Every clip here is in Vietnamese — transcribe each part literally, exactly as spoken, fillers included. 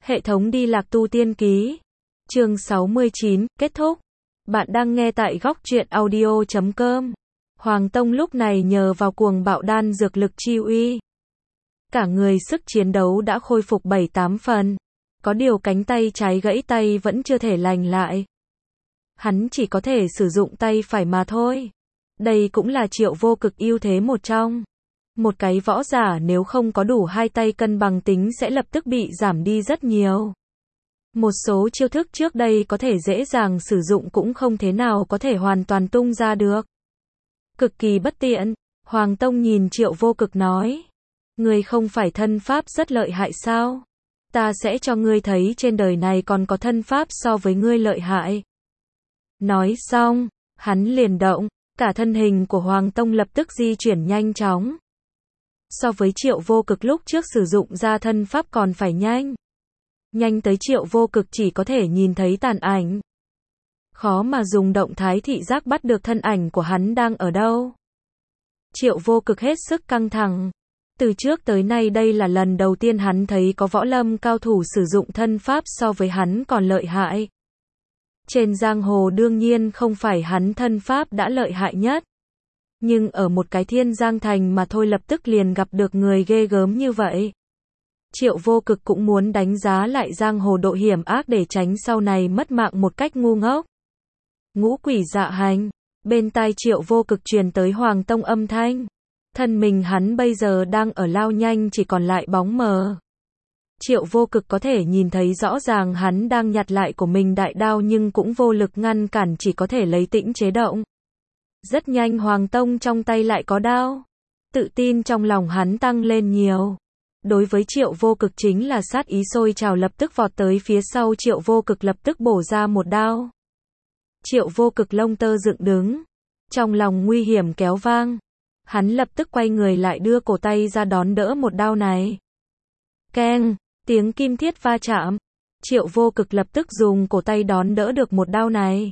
Hệ thống đi lạc tu tiên ký. Chương sáu mươi chín, kết thúc. Bạn đang nghe tại góc truyện audio chấm com. Hoàng Tông lúc này nhờ vào cuồng bạo đan dược lực chi uy. Cả người sức chiến đấu đã khôi phục bảy tám phần. Có điều cánh tay trái gãy tay vẫn chưa thể lành lại. Hắn chỉ có thể sử dụng tay phải mà thôi. Đây cũng là Triệu Vô Cực ưu thế một trong. Một cái võ giả nếu không có đủ hai tay cân bằng tính sẽ lập tức bị giảm đi rất nhiều. Một số chiêu thức trước đây có thể dễ dàng sử dụng cũng không thế nào có thể hoàn toàn tung ra được. Cực kỳ bất tiện, Hoàng Tông nhìn Triệu Vô Cực nói. Ngươi không phải thân pháp rất lợi hại sao? Ta sẽ cho ngươi thấy trên đời này còn có thân pháp so với ngươi lợi hại. Nói xong, hắn liền động, cả thân hình của Hoàng Tông lập tức di chuyển nhanh chóng. So với Triệu Vô Cực lúc trước sử dụng ra thân pháp còn phải nhanh. Nhanh tới Triệu Vô Cực chỉ có thể nhìn thấy tàn ảnh. Khó mà dùng động thái thị giác bắt được thân ảnh của hắn đang ở đâu. Triệu Vô Cực hết sức căng thẳng. Từ trước tới nay đây là lần đầu tiên hắn thấy có võ lâm cao thủ sử dụng thân pháp so với hắn còn lợi hại. Trên giang hồ đương nhiên không phải hắn thân pháp đã lợi hại nhất. Nhưng ở một cái Thiên Giang Thành mà thôi lập tức liền gặp được người ghê gớm như vậy. Triệu Vô Cực cũng muốn đánh giá lại giang hồ độ hiểm ác để tránh sau này mất mạng một cách ngu ngốc. Ngũ quỷ dạ hành, bên tai Triệu Vô Cực truyền tới Hoàng Tông âm thanh. Thân mình hắn bây giờ đang ở lao nhanh chỉ còn lại bóng mờ. Triệu Vô Cực có thể nhìn thấy rõ ràng hắn đang nhặt lại của mình đại đao nhưng cũng vô lực ngăn cản, chỉ có thể lấy tĩnh chế động. Rất nhanh Hoàng Tông trong tay lại có đao. Tự tin trong lòng hắn tăng lên nhiều. Đối với Triệu Vô Cực chính là sát ý sôi trào, lập tức vọt tới phía sau Triệu Vô Cực, lập tức bổ ra một đao. Triệu Vô Cực lông tơ dựng đứng. Trong lòng nguy hiểm kéo vang. Hắn lập tức quay người lại đưa cổ tay ra đón đỡ một đao này. Keng, tiếng kim thiết va chạm. Triệu Vô Cực lập tức dùng cổ tay đón đỡ được một đao này.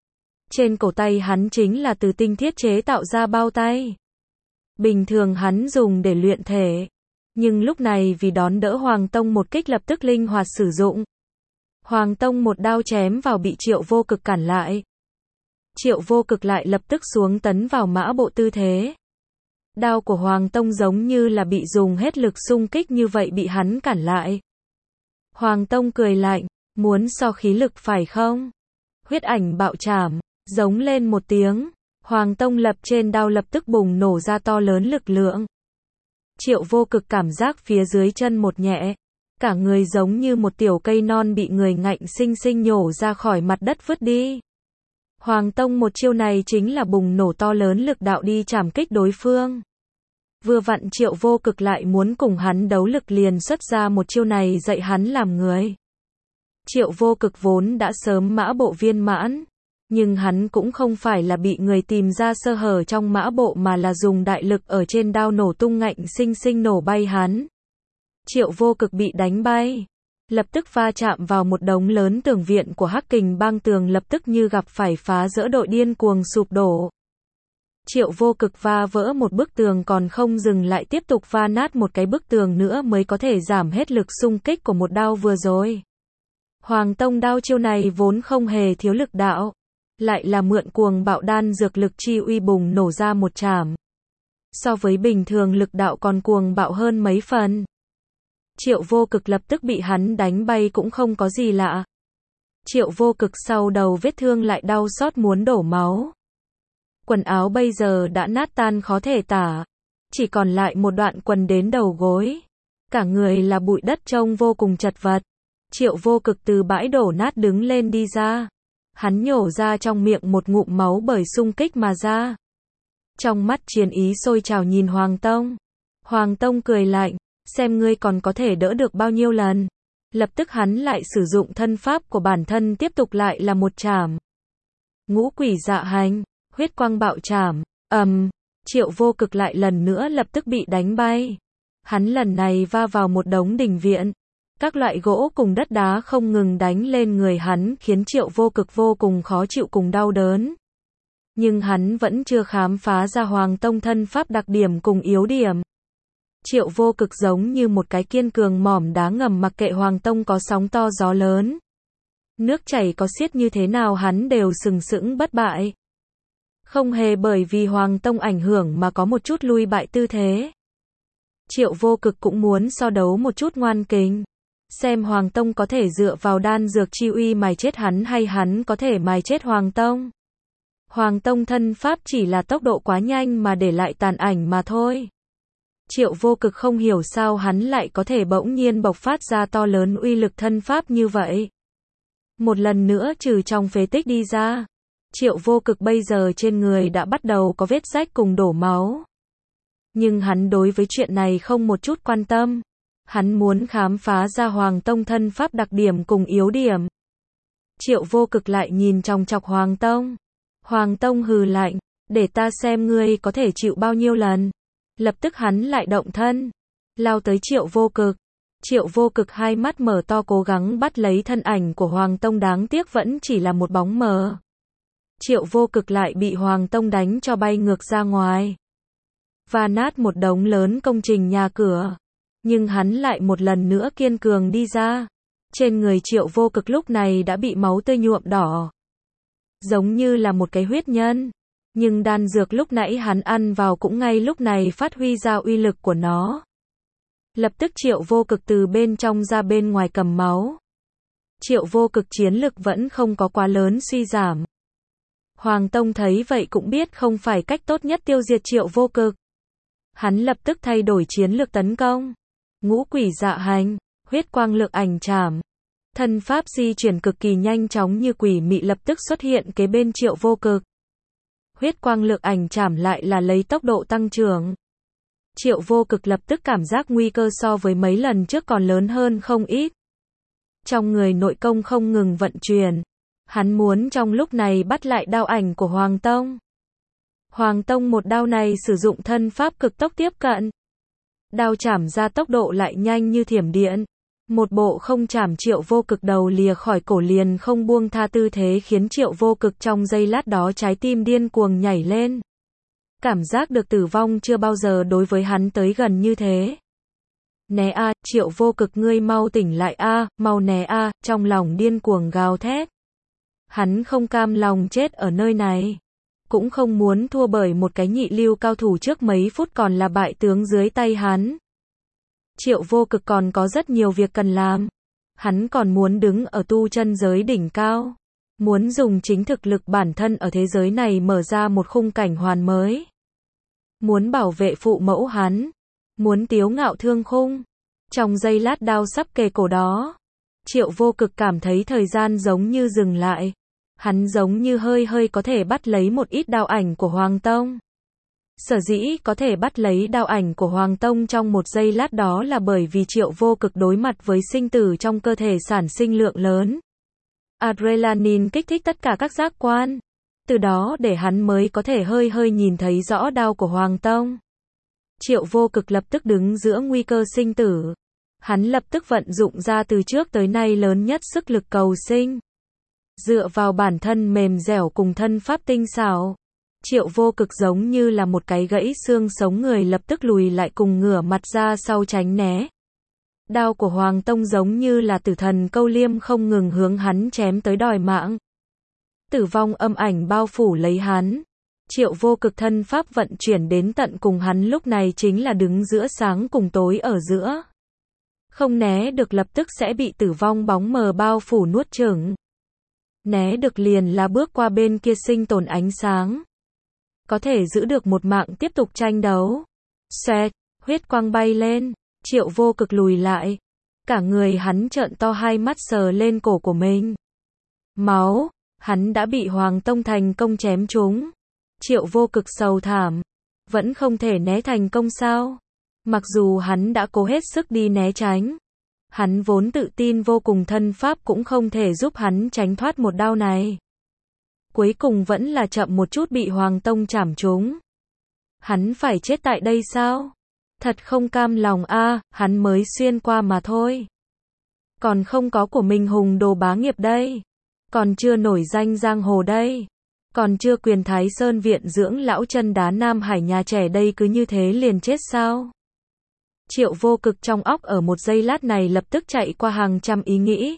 Trên cổ tay hắn chính là từ tinh thiết chế tạo ra bao tay. Bình thường hắn dùng để luyện thể. Nhưng lúc này vì đón đỡ Hoàng Tông một kích lập tức linh hoạt sử dụng. Hoàng Tông một đao chém vào bị Triệu Vô Cực cản lại. Triệu Vô Cực lại lập tức xuống tấn vào mã bộ tư thế. Đao của Hoàng Tông giống như là bị dùng hết lực xung kích như vậy bị hắn cản lại. Hoàng Tông cười lạnh, muốn so khí lực phải không? Huyết ảnh bạo chảm, giống lên một tiếng. Hoàng Tông lập trên đao lập tức bùng nổ ra to lớn lực lượng. Triệu Vô Cực cảm giác phía dưới chân một nhẹ. Cả người giống như một tiểu cây non bị người ngạnh sinh sinh nhổ ra khỏi mặt đất vứt đi. Hoàng Tông một chiêu này chính là bùng nổ to lớn lực đạo đi chảm kích đối phương. Vừa vặn Triệu Vô Cực lại muốn cùng hắn đấu lực liền xuất ra một chiêu này dạy hắn làm người. Triệu Vô Cực vốn đã sớm mã bộ viên mãn. Nhưng hắn cũng không phải là bị người tìm ra sơ hở trong mã bộ mà là dùng đại lực ở trên đao nổ tung ngạnh sinh sinh nổ bay hắn. Triệu Vô Cực bị đánh bay. Lập tức va chạm vào một đống lớn tường viện của Hắc Kình Bang, tường lập tức như gặp phải phá dỡ đội điên cuồng sụp đổ. Triệu Vô Cực va vỡ một bức tường còn không dừng lại, tiếp tục va nát một cái bức tường nữa mới có thể giảm hết lực xung kích của một đao vừa rồi. Hoàng Tông đao chiêu này vốn không hề thiếu lực đạo. Lại là mượn cuồng bạo đan dược lực chi uy bùng nổ ra một chảm. So với bình thường lực đạo còn cuồng bạo hơn mấy phần. Triệu Vô Cực lập tức bị hắn đánh bay cũng không có gì lạ. Triệu Vô Cực sau đầu vết thương lại đau xót muốn đổ máu. Quần áo bây giờ đã nát tan khó thể tả. Chỉ còn lại một đoạn quần đến đầu gối. Cả người là bụi đất trông vô cùng chật vật. Triệu Vô Cực từ bãi đổ nát đứng lên đi ra. Hắn nhổ ra trong miệng một ngụm máu bởi xung kích mà ra. Trong mắt chiến ý sôi trào nhìn Hoàng Tông. Hoàng Tông cười lạnh, xem ngươi còn có thể đỡ được bao nhiêu lần. Lập tức hắn lại sử dụng thân pháp của bản thân tiếp tục lại là một chảm. Ngũ quỷ dạ hành, huyết quang bạo chảm, ầm, um, Triệu Vô Cực lại lần nữa lập tức bị đánh bay. Hắn lần này va vào một đống đình viện. Các loại gỗ cùng đất đá không ngừng đánh lên người hắn khiến Triệu Vô Cực vô cùng khó chịu cùng đau đớn. Nhưng hắn vẫn chưa khám phá ra Hoàng Tông thân pháp đặc điểm cùng yếu điểm. Triệu Vô Cực giống như một cái kiên cường mỏm đá ngầm mặc kệ Hoàng Tông có sóng to gió lớn. Nước chảy có xiết như thế nào hắn đều sừng sững bất bại. Không hề bởi vì Hoàng Tông ảnh hưởng mà có một chút lui bại tư thế. Triệu Vô Cực cũng muốn so đấu một chút ngoan kình. Xem Hoàng Tông có thể dựa vào đan dược chi uy mài chết hắn hay hắn có thể mài chết Hoàng Tông. Hoàng Tông thân pháp chỉ là tốc độ quá nhanh mà để lại tàn ảnh mà thôi. Triệu Vô Cực không hiểu sao hắn lại có thể bỗng nhiên bộc phát ra to lớn uy lực thân pháp như vậy. Một lần nữa trừ trong phế tích đi ra. Triệu Vô Cực bây giờ trên người đã bắt đầu có vết rách cùng đổ máu. Nhưng hắn đối với chuyện này không một chút quan tâm. Hắn muốn khám phá ra Hoàng Tông thân pháp đặc điểm cùng yếu điểm. Triệu Vô Cực lại nhìn chòng chọc Hoàng Tông. Hoàng Tông hừ lạnh, để ta xem ngươi có thể chịu bao nhiêu lần. Lập tức hắn lại động thân, lao tới Triệu Vô Cực. Triệu Vô Cực hai mắt mở to cố gắng bắt lấy thân ảnh của Hoàng Tông, đáng tiếc vẫn chỉ là một bóng mờ. Triệu Vô Cực lại bị Hoàng Tông đánh cho bay ngược ra ngoài. Và nát một đống lớn công trình nhà cửa. Nhưng hắn lại một lần nữa kiên cường đi ra. Trên người Triệu Vô Cực lúc này đã bị máu tươi nhuộm đỏ. Giống như là một cái huyết nhân. Nhưng đan dược lúc nãy hắn ăn vào cũng ngay lúc này phát huy ra uy lực của nó. Lập tức Triệu Vô Cực từ bên trong ra bên ngoài cầm máu. Triệu Vô Cực chiến lực vẫn không có quá lớn suy giảm. Hoàng Tông thấy vậy cũng biết không phải cách tốt nhất tiêu diệt Triệu Vô Cực. Hắn lập tức thay đổi chiến lược tấn công. Ngũ quỷ dạ hành, huyết quang lược ảnh trảm. Thân pháp di chuyển cực kỳ nhanh chóng như quỷ mị lập tức xuất hiện kế bên Triệu Vô Cực. Huyết quang lược ảnh trảm lại là lấy tốc độ tăng trưởng. Triệu Vô Cực lập tức cảm giác nguy cơ so với mấy lần trước còn lớn hơn không ít. Trong người nội công không ngừng vận chuyển. Hắn muốn trong lúc này bắt lại đao ảnh của Hoàng Tông. Hoàng Tông một đao này sử dụng thân pháp cực tốc tiếp cận. Đao chảm ra tốc độ lại nhanh như thiểm điện. Một bộ không chảm Triệu Vô Cực đầu lìa khỏi cổ liền không buông tha tư thế khiến Triệu Vô Cực trong giây lát đó trái tim điên cuồng nhảy lên. Cảm giác được tử vong chưa bao giờ đối với hắn tới gần như thế. Né a, Triệu Vô Cực ngươi mau tỉnh lại a, mau né a, trong lòng điên cuồng gào thét. Hắn không cam lòng chết ở nơi này. Cũng không muốn thua bởi một cái nhị lưu cao thủ trước mấy phút còn là bại tướng dưới tay hắn. Triệu Vô Cực còn có rất nhiều việc cần làm. Hắn còn muốn đứng ở tu chân giới đỉnh cao. Muốn dùng chính thực lực bản thân ở thế giới này mở ra một khung cảnh hoàn mới. Muốn bảo vệ phụ mẫu hắn. Muốn tiếu ngạo thương khung. Trong giây lát đao sắp kề cổ đó. Triệu Vô Cực cảm thấy thời gian giống như dừng lại. Hắn giống như hơi hơi có thể bắt lấy một ít đao ảnh của Hoàng Tông. Sở dĩ có thể bắt lấy đao ảnh của Hoàng Tông trong một giây lát đó là bởi vì Triệu Vô Cực đối mặt với sinh tử trong cơ thể sản sinh lượng lớn. Adrenaline kích thích tất cả các giác quan. Từ đó để hắn mới có thể hơi hơi nhìn thấy rõ đao của Hoàng Tông. Triệu Vô Cực lập tức đứng giữa nguy cơ sinh tử. Hắn lập tức vận dụng ra từ trước tới nay lớn nhất sức lực cầu sinh. Dựa vào bản thân mềm dẻo cùng thân pháp tinh xảo. Triệu Vô Cực giống như là một cái gãy xương sống người lập tức lùi lại cùng ngửa mặt ra sau tránh né. Đao của Hoàng Tông giống như là tử thần câu liêm không ngừng hướng hắn chém tới đòi mạng. Tử vong âm ảnh bao phủ lấy hắn. Triệu Vô Cực thân pháp vận chuyển đến tận cùng hắn lúc này chính là đứng giữa sáng cùng tối ở giữa. Không né được lập tức sẽ bị tử vong bóng mờ bao phủ nuốt chửng. Né được liền là bước qua bên kia sinh tồn ánh sáng. Có thể giữ được một mạng tiếp tục tranh đấu. Xoẹt, huyết quang bay lên. Triệu Vô Cực lùi lại. Cả người hắn trợn to hai mắt sờ lên cổ của mình. Máu, hắn đã bị Hoàng Tông thành công chém trúng. Triệu Vô Cực sầu thảm. Vẫn không thể né thành công sao? Mặc dù hắn đã cố hết sức đi né tránh. Hắn vốn tự tin vô cùng thân pháp cũng không thể giúp hắn tránh thoát một đao này. Cuối cùng vẫn là chậm một chút bị Hoàng Tông chảm trúng. Hắn phải chết tại đây sao? Thật không cam lòng a, hắn mới xuyên qua mà thôi. Còn không có của mình hùng đồ bá nghiệp đây. Còn chưa nổi danh giang hồ đây. Còn chưa quyền Thái Sơn viện dưỡng lão chân đá Nam Hải nhà trẻ đây cứ như thế liền chết sao? Triệu Vô Cực trong óc ở một giây lát này lập tức chạy qua hàng trăm ý nghĩ.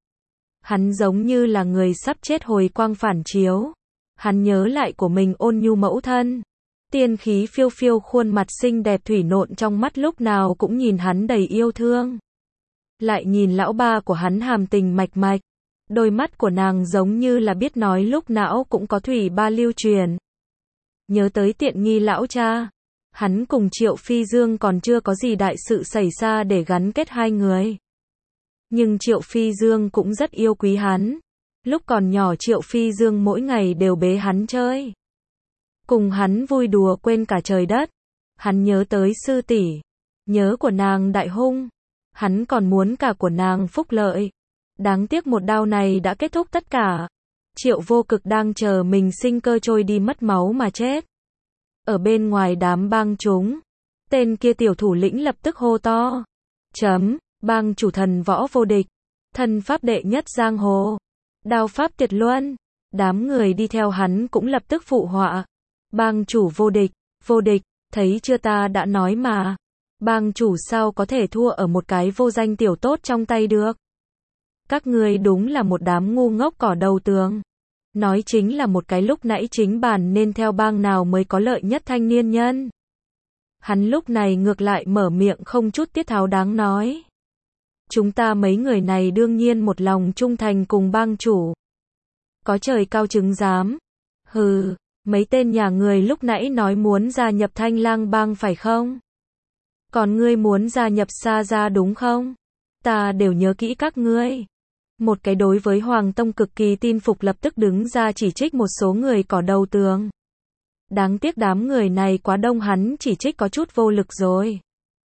Hắn giống như là người sắp chết hồi quang phản chiếu. Hắn nhớ lại của mình ôn nhu mẫu thân. Tiên khí phiêu phiêu khuôn mặt xinh đẹp thủy nộn trong mắt lúc nào cũng nhìn hắn đầy yêu thương. Lại nhìn lão ba của hắn hàm tình mạch mạch. Đôi mắt của nàng giống như là biết nói lúc não cũng có thủy ba lưu truyền. Nhớ tới tiện nghi lão cha. Hắn cùng Triệu Phi Dương còn chưa có gì đại sự xảy ra để gắn kết hai người. Nhưng Triệu Phi Dương cũng rất yêu quý hắn. Lúc còn nhỏ Triệu Phi Dương mỗi ngày đều bế hắn chơi. Cùng hắn vui đùa quên cả trời đất. Hắn nhớ tới sư tỷ. Nhớ của nàng Đại Hung. Hắn còn muốn cả của nàng Phúc Lợi. Đáng tiếc một đao này đã kết thúc tất cả. Triệu Vô Cực đang chờ mình sinh cơ trôi đi mất máu mà chết. Ở bên ngoài đám bang chúng. Tên kia tiểu thủ lĩnh lập tức hô to. Chấm, bang chủ thần võ vô địch. Thân pháp đệ nhất giang hồ. Đao pháp tuyệt luân. Đám người đi theo hắn cũng lập tức phụ họa. Bang chủ vô địch, vô địch, thấy chưa ta đã nói mà. Bang chủ sao có thể thua ở một cái vô danh tiểu tốt trong tay được. Các ngươi đúng là một đám ngu ngốc cỏ đầu tường. Nói chính là một cái lúc nãy chính bản nên theo bang nào mới có lợi nhất thanh niên nhân. Hắn lúc này ngược lại mở miệng không chút tiết tháo đáng nói. Chúng ta mấy người này đương nhiên một lòng trung thành cùng bang chủ. Có trời cao chứng giám. Hừ, mấy tên nhà người lúc nãy nói muốn gia nhập Thanh Lang bang phải không? Còn ngươi muốn gia nhập Sa gia đúng không? Ta đều nhớ kỹ các ngươi. Một cái đối với Hoàng Tông cực kỳ tin phục lập tức đứng ra chỉ trích một số người cỏ đầu tường. Đáng tiếc đám người này quá đông hắn chỉ trích có chút vô lực rồi.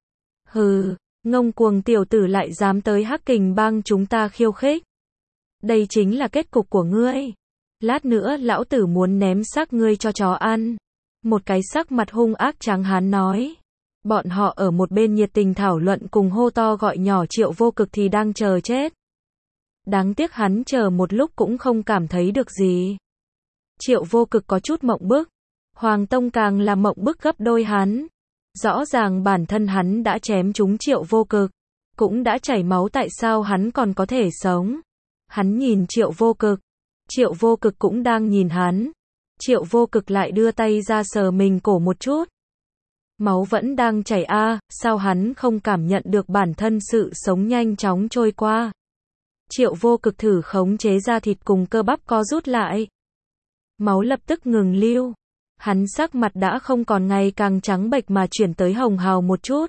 Hừ, ngông cuồng tiểu tử lại dám tới Hắc Kình bang chúng ta khiêu khích. Đây chính là kết cục của ngươi. Lát nữa lão tử muốn ném xác ngươi cho chó ăn. Một cái sắc mặt hung ác trắng hán nói. Bọn họ ở một bên nhiệt tình thảo luận cùng hô to gọi nhỏ Triệu Vô Cực thì đang chờ chết. Đáng tiếc hắn chờ một lúc cũng không cảm thấy được gì. Triệu Vô Cực có chút mộng bức. Hoàng Tông càng là mộng bức gấp đôi hắn. Rõ ràng bản thân hắn đã chém trúng Triệu Vô Cực. Cũng đã chảy máu tại sao hắn còn có thể sống. Hắn nhìn Triệu Vô Cực. Triệu Vô Cực cũng đang nhìn hắn. Triệu Vô Cực lại đưa tay ra sờ mình cổ một chút. Máu vẫn đang chảy a, à, sao hắn không cảm nhận được bản thân sự sống nhanh chóng trôi qua. Triệu Vô Cực thử khống chế ra thịt cùng cơ bắp co rút lại. Máu lập tức ngừng lưu. Hắn sắc mặt đã không còn ngày càng trắng bệch mà chuyển tới hồng hào một chút.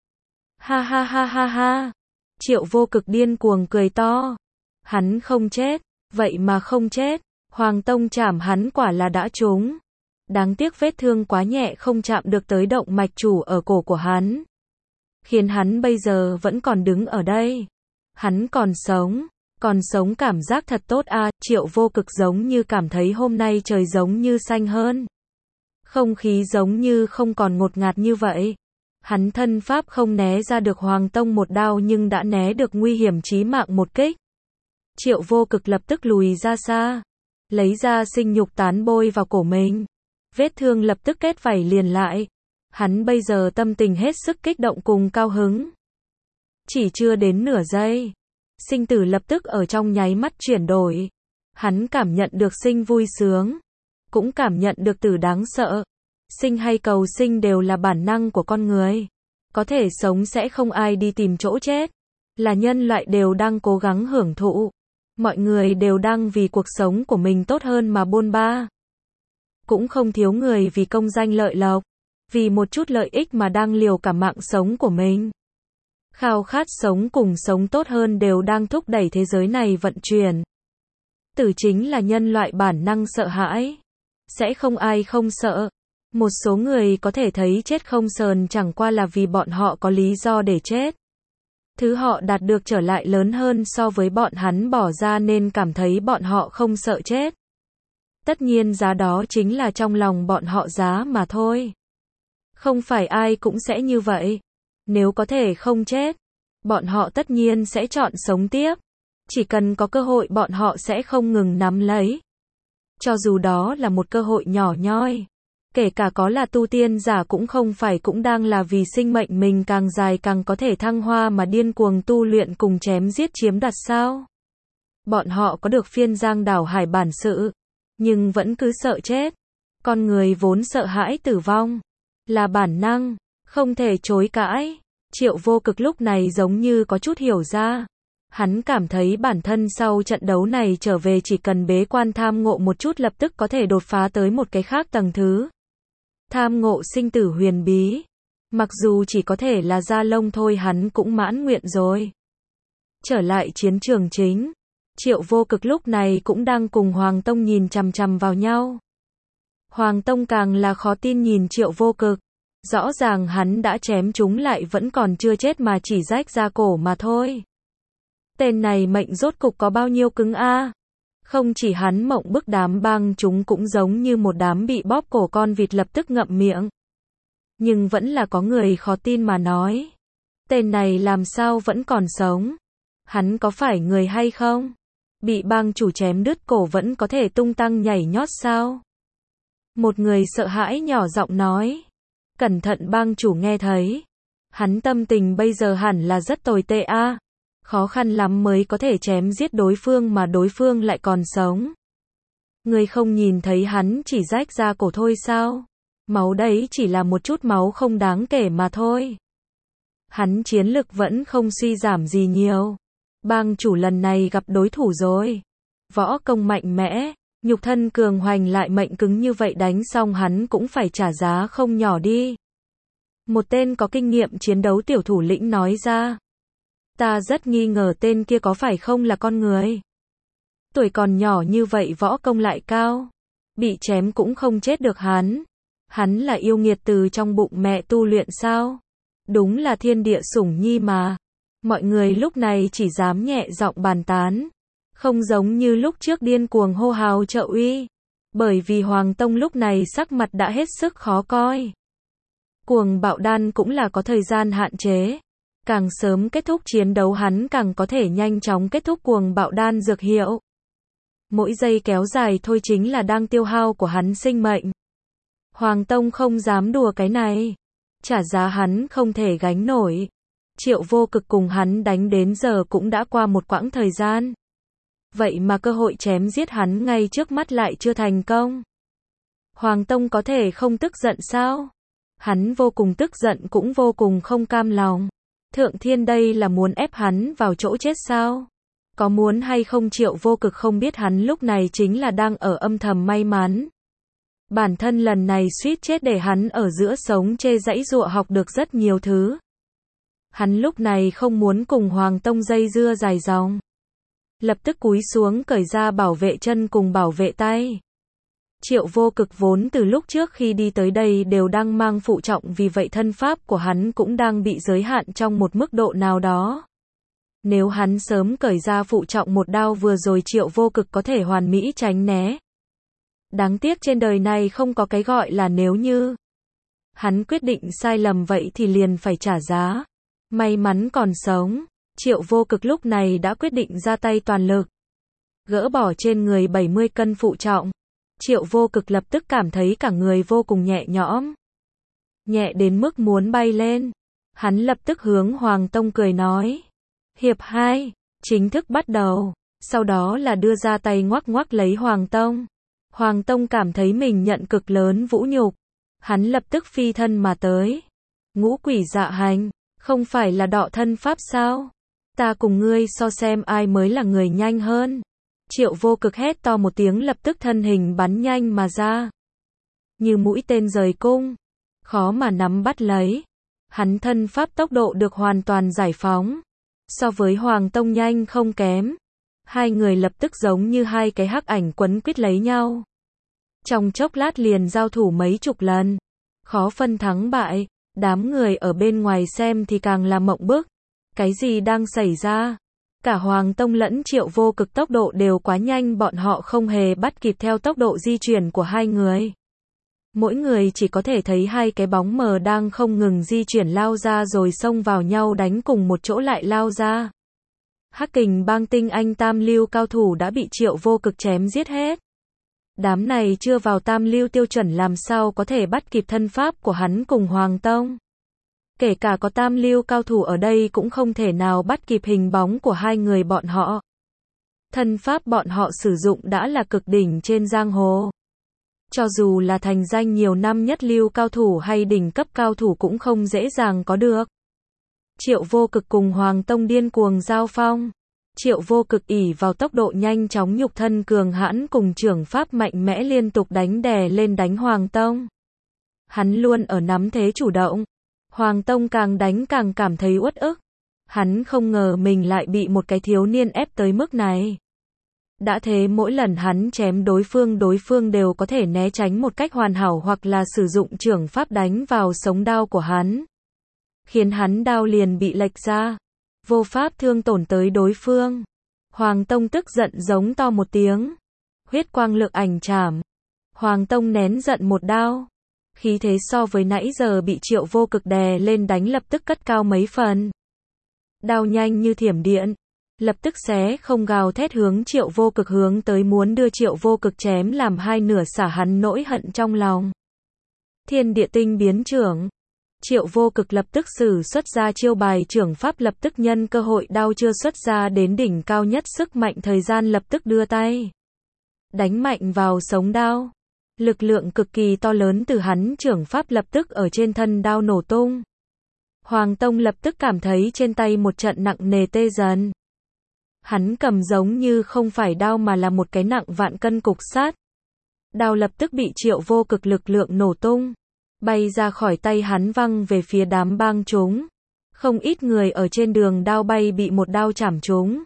Ha ha ha ha ha. Triệu Vô Cực điên cuồng cười to. Hắn không chết, vậy mà không chết. Hoàng Tông chảm hắn quả là đã trúng. Đáng tiếc vết thương quá nhẹ không chạm được tới động mạch chủ ở cổ của hắn. Khiến hắn bây giờ vẫn còn đứng ở đây. Hắn còn sống. Còn sống cảm giác thật tốt a, à, Triệu Vô Cực giống như cảm thấy hôm nay trời giống như xanh hơn. Không khí giống như không còn ngột ngạt như vậy. Hắn thân pháp không né ra được Hoàng Tông một đao nhưng đã né được nguy hiểm chí mạng một kích. Triệu Vô Cực lập tức lùi ra xa. Lấy ra sinh nhục tán bôi vào cổ mình. Vết thương lập tức kết vảy liền lại. Hắn bây giờ tâm tình hết sức kích động cùng cao hứng. Chỉ chưa đến nửa giây. Sinh tử lập tức ở trong nháy mắt chuyển đổi. Hắn cảm nhận được sinh vui sướng. Cũng cảm nhận được tử đáng sợ. Sinh hay cầu sinh đều là bản năng của con người. Có thể sống sẽ không ai đi tìm chỗ chết. Là nhân loại đều đang cố gắng hưởng thụ. Mọi người đều đang vì cuộc sống của mình tốt hơn mà bôn ba. Cũng không thiếu người vì công danh lợi lộc. Vì một chút lợi ích mà đang liều cả mạng sống của mình. Khao khát sống cùng sống tốt hơn đều đang thúc đẩy thế giới này vận chuyển. Tử chính là nhân loại bản năng sợ hãi. Sẽ không ai không sợ. Một số người có thể thấy chết không sờn chẳng qua là vì bọn họ có lý do để chết. Thứ họ đạt được trở lại lớn hơn so với bọn hắn bỏ ra nên cảm thấy bọn họ không sợ chết. Tất nhiên giá đó chính là trong lòng bọn họ giá mà thôi. Không phải ai cũng sẽ như vậy. Nếu có thể không chết, bọn họ tất nhiên sẽ chọn sống tiếp. Chỉ cần có cơ hội bọn họ sẽ không ngừng nắm lấy. Cho dù đó là một cơ hội nhỏ nhoi. Kể cả có là tu tiên giả cũng không phải cũng đang là vì sinh mệnh mình càng dài càng có thể thăng hoa mà điên cuồng tu luyện cùng chém giết chiếm đoạt sao? Bọn họ có được phiên giang đảo hải bản sự, nhưng vẫn cứ sợ chết. Con người vốn sợ hãi tử vong, là bản năng, không thể chối cãi. Triệu Vô Cực lúc này giống như có chút hiểu ra. Hắn cảm thấy bản thân sau trận đấu này trở về chỉ cần bế quan tham ngộ một chút lập tức có thể đột phá tới một cái khác tầng thứ. Tham ngộ sinh tử huyền bí. Mặc dù chỉ có thể là da lông thôi hắn cũng mãn nguyện rồi. Trở lại chiến trường chính. Triệu Vô Cực lúc này cũng đang cùng Hoàng Tông nhìn chằm chằm vào nhau. Hoàng Tông càng là khó tin nhìn Triệu Vô Cực. Rõ ràng hắn đã chém chúng lại vẫn còn chưa chết mà chỉ rách da cổ mà thôi. Tên này mệnh rốt cục có bao nhiêu cứng a? Không chỉ hắn mộng bức đám bang chúng cũng giống như một đám bị bóp cổ con vịt lập tức ngậm miệng. Nhưng vẫn là có người khó tin mà nói. Tên này làm sao vẫn còn sống? Hắn có phải người hay không? Bị bang chủ chém đứt cổ vẫn có thể tung tăng nhảy nhót sao? Một người sợ hãi nhỏ giọng nói. Cẩn thận bang chủ nghe thấy. Hắn tâm tình bây giờ hẳn là rất tồi tệ a. Khó khăn lắm mới có thể chém giết đối phương mà đối phương lại còn sống. Người không nhìn thấy hắn chỉ rách da cổ thôi sao? Máu đấy chỉ là một chút máu không đáng kể mà thôi. Hắn chiến lực vẫn không suy giảm gì nhiều. Bang chủ lần này gặp đối thủ rồi. Võ công mạnh mẽ, nhục thân cường hoành lại mệnh cứng như vậy đánh xong hắn cũng phải trả giá không nhỏ đi. Một tên có kinh nghiệm chiến đấu tiểu thủ lĩnh nói ra. Ta rất nghi ngờ tên kia có phải không là con người. Tuổi còn nhỏ như vậy võ công lại cao. Bị chém cũng không chết được hắn. Hắn là yêu nghiệt từ trong bụng mẹ tu luyện sao? Đúng là thiên địa sủng nhi mà. Mọi người lúc này chỉ dám nhẹ giọng bàn tán. Không giống như lúc trước điên cuồng hô hào trợ uy. Bởi vì Hoàng Tông lúc này sắc mặt đã hết sức khó coi. Cuồng bạo đan cũng là có thời gian hạn chế. Càng sớm kết thúc chiến đấu hắn càng có thể nhanh chóng kết thúc cuồng bạo đan dược hiệu. Mỗi giây kéo dài thôi chính là đang tiêu hao của hắn sinh mệnh. Hoàng Tông không dám đùa cái này. Trả giá hắn không thể gánh nổi. Triệu Vô Cực cùng hắn đánh đến giờ cũng đã qua một quãng thời gian. Vậy mà cơ hội chém giết hắn ngay trước mắt lại chưa thành công. Hoàng Tông có thể không tức giận sao? Hắn vô cùng tức giận cũng vô cùng không cam lòng. Thượng Thiên đây là muốn ép hắn vào chỗ chết sao? Có muốn hay không Triệu Vô Cực không biết hắn lúc này chính là đang ở âm thầm may mắn. Bản thân lần này suýt chết để hắn ở giữa sống chê dãy dụa học được rất nhiều thứ. Hắn lúc này không muốn cùng Hoàng Tông dây dưa dài dòng. Lập tức cúi xuống cởi ra bảo vệ chân cùng bảo vệ tay. Triệu Vô Cực vốn từ lúc trước khi đi tới đây đều đang mang phụ trọng vì vậy thân pháp của hắn cũng đang bị giới hạn trong một mức độ nào đó. Nếu hắn sớm cởi ra phụ trọng một đao vừa rồi Triệu Vô Cực có thể hoàn mỹ tránh né. Đáng tiếc trên đời này không có cái gọi là nếu như. Hắn quyết định sai lầm vậy thì liền phải trả giá. May mắn còn sống. Triệu Vô Cực lúc này đã quyết định ra tay toàn lực. Gỡ bỏ trên người bảy mươi cân phụ trọng. Triệu Vô Cực lập tức cảm thấy cả người vô cùng nhẹ nhõm. Nhẹ đến mức muốn bay lên. Hắn lập tức hướng Hoàng Tông cười nói. Hiệp hai, chính thức bắt đầu. Sau đó là đưa ra tay ngoắc ngoắc lấy Hoàng Tông. Hoàng Tông cảm thấy mình nhận cực lớn vũ nhục. Hắn lập tức phi thân mà tới. Ngũ quỷ dạ hành, không phải là đọ thân pháp sao? Ta cùng ngươi so xem ai mới là người nhanh hơn. Triệu Vô Cực hét to một tiếng lập tức thân hình bắn nhanh mà ra. Như mũi tên rời cung. Khó mà nắm bắt lấy. Hắn thân pháp tốc độ được hoàn toàn giải phóng. So với Hoàng Tông nhanh không kém. Hai người lập tức giống như hai cái hắc ảnh quấn quýt lấy nhau. Trong chốc lát liền giao thủ mấy chục lần. Khó phân thắng bại. Đám người ở bên ngoài xem thì càng là mộng bức. Cái gì đang xảy ra? Cả Hoàng Tông lẫn Triệu Vô Cực tốc độ đều quá nhanh bọn họ không hề bắt kịp theo tốc độ di chuyển của hai người. Mỗi người chỉ có thể thấy hai cái bóng mờ đang không ngừng di chuyển lao ra rồi xông vào nhau đánh cùng một chỗ lại lao ra. Hắc Kình Bang tinh anh tam lưu cao thủ đã bị Triệu Vô Cực chém giết hết. Đám này chưa vào tam lưu tiêu chuẩn làm sao có thể bắt kịp thân pháp của hắn cùng Hoàng Tông. Kể cả có tam lưu cao thủ ở đây cũng không thể nào bắt kịp hình bóng của hai người bọn họ. Thân pháp bọn họ sử dụng đã là cực đỉnh trên giang hồ. Cho dù là thành danh nhiều năm nhất lưu cao thủ hay đỉnh cấp cao thủ cũng không dễ dàng có được. Triệu Vô Cực cùng Hoàng Tông điên cuồng giao phong. Triệu Vô Cực ỷ vào tốc độ nhanh chóng nhục thân cường hãn cùng trưởng pháp mạnh mẽ liên tục đánh đè lên đánh Hoàng Tông. Hắn luôn ở nắm thế chủ động. Hoàng Tông càng đánh càng cảm thấy uất ức. Hắn không ngờ mình lại bị một cái thiếu niên ép tới mức này. Đã thế mỗi lần hắn chém đối phương đối phương đều có thể né tránh một cách hoàn hảo hoặc là sử dụng trưởng pháp đánh vào sống đao của hắn. Khiến hắn đao liền bị lệch ra. Vô pháp thương tổn tới đối phương. Hoàng Tông tức giận giống to một tiếng. Huyết quang lực ảnh chảm. Hoàng Tông nén giận một đao. Khí thế so với nãy giờ bị Triệu Vô Cực đè lên đánh lập tức cất cao mấy phần. Đao nhanh như thiểm điện. Lập tức xé không gào thét hướng Triệu Vô Cực hướng tới muốn đưa Triệu Vô Cực chém làm hai nửa xả hắn nỗi hận trong lòng. Thiên địa tinh biến trưởng. Triệu Vô Cực lập tức sử xuất ra chiêu bài trưởng pháp lập tức nhân cơ hội đao chưa xuất ra đến đỉnh cao nhất sức mạnh thời gian lập tức đưa tay. Đánh mạnh vào sống đao. Lực lượng cực kỳ to lớn từ hắn trưởng pháp lập tức ở trên thân đao nổ tung. Hoàng Tông lập tức cảm thấy trên tay một trận nặng nề tê dần. Hắn cầm giống như không phải đao mà là một cái nặng vạn cân cục sắt. Đao lập tức bị Triệu Vô Cực lực lượng nổ tung. Bay ra khỏi tay hắn văng về phía đám bang chúng. Không ít người ở trên đường đao bay bị một đao chảm trúng.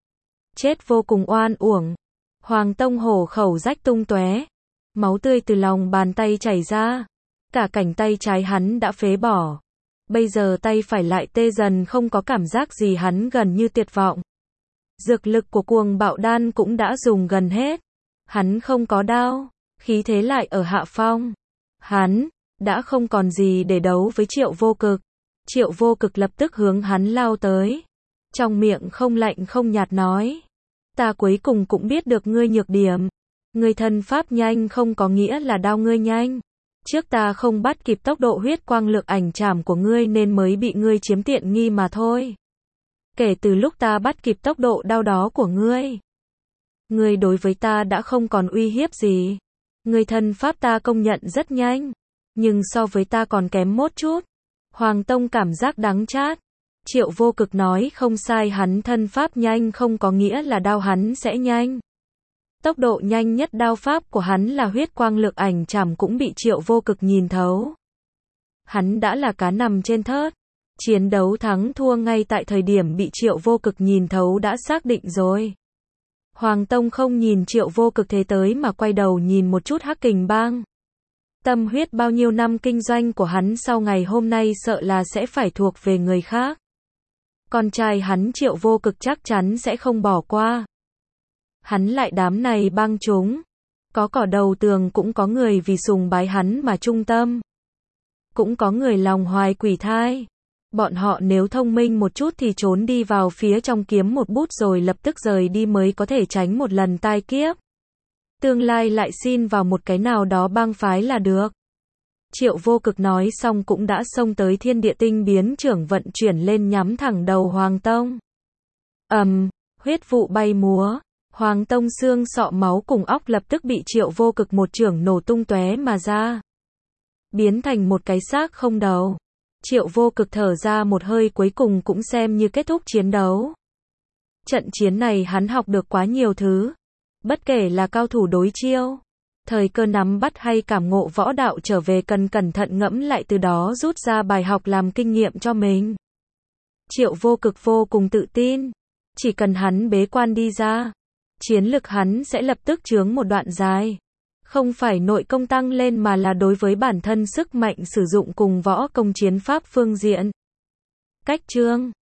Chết vô cùng oan uổng. Hoàng Tông hổ khẩu rách tung tóe. Máu tươi từ lòng bàn tay chảy ra. Cả cánh tay trái hắn đã phế bỏ. Bây giờ tay phải lại tê dần không có cảm giác gì hắn gần như tuyệt vọng. Dược lực của cuồng bạo đan cũng đã dùng gần hết. Hắn không có đao. Khí thế lại ở hạ phong. Hắn đã không còn gì để đấu với Triệu Vô Cực. Triệu Vô Cực lập tức hướng hắn lao tới. Trong miệng không lạnh không nhạt nói. Ta cuối cùng cũng biết được ngươi nhược điểm. Ngươi thân pháp nhanh không có nghĩa là đao ngươi nhanh. Trước ta không bắt kịp tốc độ huyết quang lực ảnh chảm của ngươi nên mới bị ngươi chiếm tiện nghi mà thôi. Kể từ lúc ta bắt kịp tốc độ đao đó của ngươi. Ngươi đối với ta đã không còn uy hiếp gì. Ngươi thân pháp ta công nhận rất nhanh. Nhưng so với ta còn kém một chút. Hoàng Tông cảm giác đắng chát. Triệu Vô Cực nói không sai hắn thân pháp nhanh không có nghĩa là đao hắn sẽ nhanh. Tốc độ nhanh nhất đao pháp của hắn là huyết quang lực ảnh chảm cũng bị Triệu Vô Cực nhìn thấu. Hắn đã là cá nằm trên thớt. Chiến đấu thắng thua ngay tại thời điểm bị Triệu Vô Cực nhìn thấu đã xác định rồi. Hoàng Tông không nhìn Triệu Vô Cực thế tới mà quay đầu nhìn một chút Hắc Kình Bang. Tâm huyết bao nhiêu năm kinh doanh của hắn sau ngày hôm nay sợ là sẽ phải thuộc về người khác. Con trai hắn Triệu Vô Cực chắc chắn sẽ không bỏ qua. Hắn lại đám này bang chúng. Có cỏ đầu tường cũng có người vì sùng bái hắn mà trung tâm. Cũng có người lòng hoài quỷ thai. Bọn họ nếu thông minh một chút thì trốn đi vào phía trong kiếm một bút rồi lập tức rời đi mới có thể tránh một lần tai kiếp. Tương lai lại xin vào một cái nào đó bang phái là được. Triệu Vô Cực nói xong cũng đã xông tới thiên địa tinh biến trưởng vận chuyển lên nhắm thẳng đầu Hoàng Tông. ầm, um, huyết vụ bay múa. Hoàng Tông xương sọ máu cùng óc lập tức bị Triệu Vô Cực một chưởng nổ tung tóe mà ra. Biến thành một cái xác không đầu. Triệu Vô Cực thở ra một hơi cuối cùng cũng xem như kết thúc chiến đấu. Trận chiến này hắn học được quá nhiều thứ. Bất kể là cao thủ đối chiêu, thời cơ nắm bắt hay cảm ngộ võ đạo trở về cần cẩn thận ngẫm lại từ đó rút ra bài học làm kinh nghiệm cho mình. Triệu Vô Cực vô cùng tự tin. Chỉ cần hắn bế quan đi ra, chiến lực hắn sẽ lập tức chướng một đoạn dài. Không phải nội công tăng lên mà là đối với bản thân sức mạnh sử dụng cùng võ công chiến pháp phương diện. Cách chương